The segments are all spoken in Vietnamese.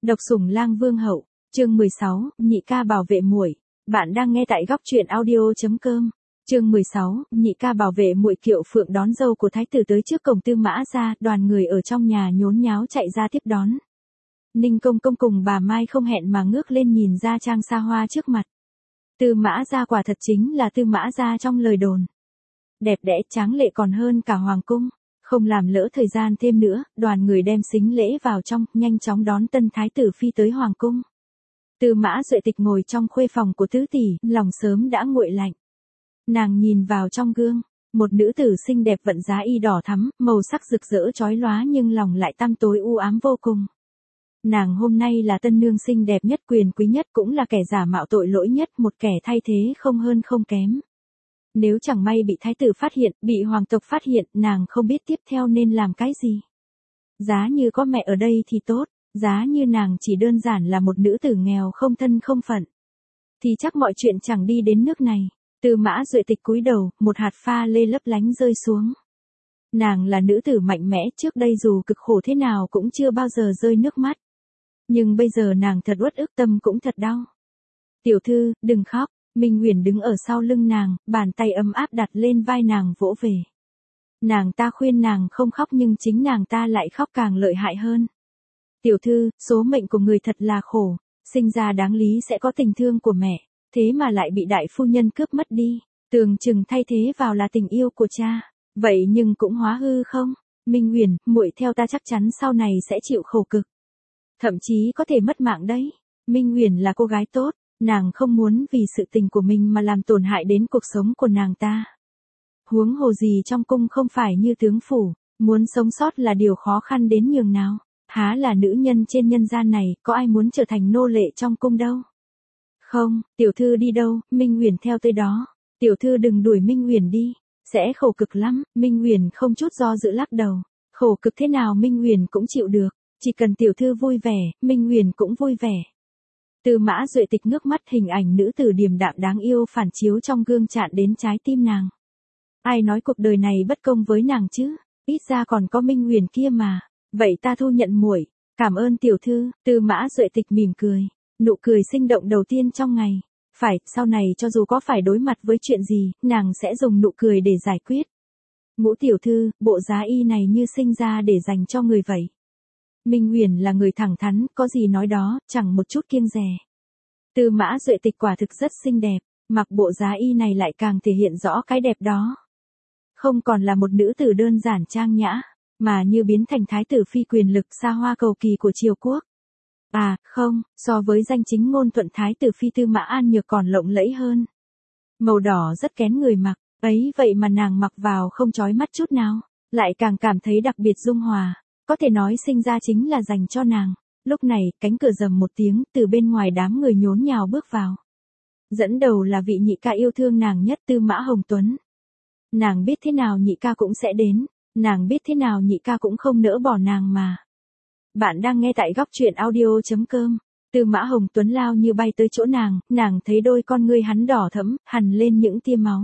Độc sủng lang vương hậu, chương 16, nhị ca bảo vệ muội. Bạn đang nghe tại góc truyện audio.com. Chương 16, nhị ca bảo vệ muội. Kiệu phượng đón dâu của thái tử tới trước cổng Tư Mã gia, đoàn người ở trong nhà nhốn nháo chạy ra tiếp đón. Ninh công công cùng bà Mai không hẹn mà ngước lên nhìn ra trang xa hoa trước mặt. Tư Mã gia quả thật chính là Tư Mã gia trong lời đồn. Đẹp đẽ tráng lệ còn hơn cả hoàng cung. Không làm lỡ thời gian thêm nữa, đoàn người đem sính lễ vào trong, nhanh chóng đón tân thái tử phi tới hoàng cung. Tư Mã Duệ Tịch ngồi trong khuê phòng của tứ tỷ, lòng sớm đã nguội lạnh. Nàng nhìn vào trong gương, một nữ tử xinh đẹp vận giá y đỏ thắm, màu sắc rực rỡ chói lóa nhưng lòng lại tăm tối u ám vô cùng. Nàng hôm nay là tân nương xinh đẹp nhất, quyền quý nhất, cũng là kẻ giả mạo tội lỗi nhất, một kẻ thay thế không hơn không kém. Nếu chẳng may bị thái tử phát hiện, bị hoàng tộc phát hiện, nàng không biết tiếp theo nên làm cái gì. Giá như có mẹ ở đây thì tốt, giá như nàng chỉ đơn giản là một nữ tử nghèo không thân không phận, thì chắc mọi chuyện chẳng đi đến nước này. Tư Mã Duệ Tịch cúi đầu, một hạt pha lê lấp lánh rơi xuống. Nàng là nữ tử mạnh mẽ, trước đây dù cực khổ thế nào cũng chưa bao giờ rơi nước mắt. Nhưng bây giờ nàng thật uất ức, tâm cũng thật đau. Tiểu thư, đừng khóc. Minh Uyển đứng ở sau lưng nàng, bàn tay ấm áp đặt lên vai nàng vỗ về. Nàng ta khuyên nàng không khóc nhưng chính nàng ta lại khóc càng lợi hại hơn. Tiểu thư, số mệnh của người thật là khổ, sinh ra đáng lý sẽ có tình thương của mẹ, thế mà lại bị đại phu nhân cướp mất đi, tưởng chừng thay thế vào là tình yêu của cha, vậy nhưng cũng hóa hư không? Minh Uyển, muội theo ta chắc chắn sau này sẽ chịu khổ cực, thậm chí có thể mất mạng đấy. Minh Uyển là cô gái tốt. Nàng không muốn vì sự tình của mình mà làm tổn hại đến cuộc sống của nàng ta. Huống hồ gì trong cung không phải như tướng phủ, muốn sống sót là điều khó khăn đến nhường nào. Há là nữ nhân trên nhân gian này, có ai muốn trở thành nô lệ trong cung đâu. Không, tiểu thư đi đâu, Minh Uyển theo tới đó. Tiểu thư đừng đuổi Minh Uyển đi, sẽ khổ cực lắm. Minh Uyển không chút do dự lắc đầu. Khổ cực thế nào Minh Uyển cũng chịu được, chỉ cần tiểu thư vui vẻ, Minh Uyển cũng vui vẻ. Tư Mã Duệ Tịch ngước mắt, hình ảnh nữ tử điềm đạm đáng yêu phản chiếu trong gương chạm đến trái tim nàng. Ai nói cuộc đời này bất công với nàng chứ, ít ra còn có Minh Uyển kia mà. Vậy ta thu nhận muội, cảm ơn tiểu thư. Tư Mã Duệ Tịch mỉm cười, nụ cười sinh động đầu tiên trong ngày. Phải, sau này cho dù có phải đối mặt với chuyện gì, nàng sẽ dùng nụ cười để giải quyết. Ngũ tiểu thư, bộ giá y này như sinh ra để dành cho người vậy. Minh Uyển là người thẳng thắn, có gì nói đó, chẳng một chút kiêng dè. Tư Mã Duệ Tịch quả thực rất xinh đẹp, mặc bộ giá y này lại càng thể hiện rõ cái đẹp đó. Không còn là một nữ tử đơn giản trang nhã, mà như biến thành thái tử phi quyền lực xa hoa cầu kỳ của triều quốc. À, không, so với danh chính ngôn thuận thái tử phi Tư Mã An Nhược còn lộng lẫy hơn. Màu đỏ rất kén người mặc, ấy vậy mà nàng mặc vào không chói mắt chút nào, lại càng cảm thấy đặc biệt dung hòa. Có thể nói sinh ra chính là dành cho nàng. Lúc này, cánh cửa rầm một tiếng, từ bên ngoài đám người nhốn nhào bước vào. Dẫn đầu là vị nhị ca yêu thương nàng nhất, Tư Mã Hồng Tuấn. Nàng biết thế nào nhị ca cũng sẽ đến, nàng biết thế nào nhị ca cũng không nỡ bỏ nàng mà. Bạn đang nghe tại góc truyện audio.com. Tư Mã Hồng Tuấn lao như bay tới chỗ nàng thấy đôi con ngươi hắn đỏ thẫm, hằn lên những tia máu.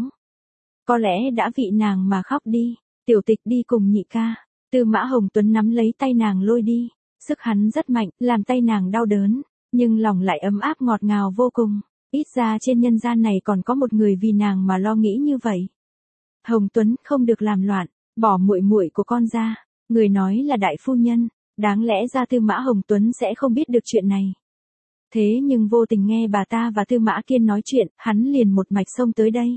Có lẽ đã vị nàng mà khóc đi. Tiểu Tịch đi cùng nhị ca. Tư Mã Hồng Tuấn nắm lấy tay nàng lôi đi, sức hắn rất mạnh, làm tay nàng đau đớn, nhưng lòng lại ấm áp ngọt ngào vô cùng, ít ra trên nhân gian này còn có một người vì nàng mà lo nghĩ như vậy. Hồng Tuấn không được làm loạn, bỏ muội muội của con ra, người nói là đại phu nhân, đáng lẽ ra Tư Mã Hồng Tuấn sẽ không biết được chuyện này. Thế nhưng vô tình nghe bà ta và Tư Mã Kiên nói chuyện, hắn liền một mạch xông tới đây.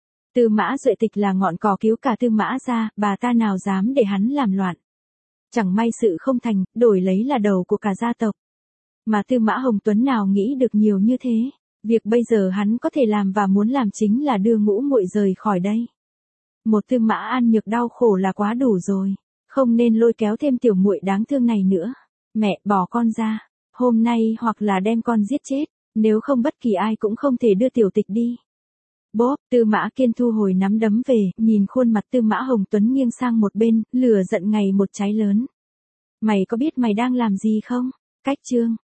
Tư Mã Duệ Tịch là ngọn cỏ cứu cả Tư Mã gia, bà ta nào dám để hắn làm loạn. Chẳng may sự không thành, đổi lấy là đầu của cả gia tộc. Mà Tư Mã Hồng Tuấn nào nghĩ được nhiều như thế, việc bây giờ hắn có thể làm và muốn làm chính là đưa ngũ muội rời khỏi đây. Một Tư Mã An Nhược đau khổ là quá đủ rồi, không nên lôi kéo thêm tiểu muội đáng thương này nữa. Mẹ, bỏ con ra, hôm nay hoặc là đem con giết chết, nếu không bất kỳ ai cũng không thể đưa Tiểu Tịch đi. Bốp, Tư Mã Kiên thu hồi nắm đấm về, nhìn khuôn mặt Tư Mã Hồng Tuấn nghiêng sang một bên, lửa giận ngày một cháy lớn. Mày có biết mày đang làm gì không? Cách chương.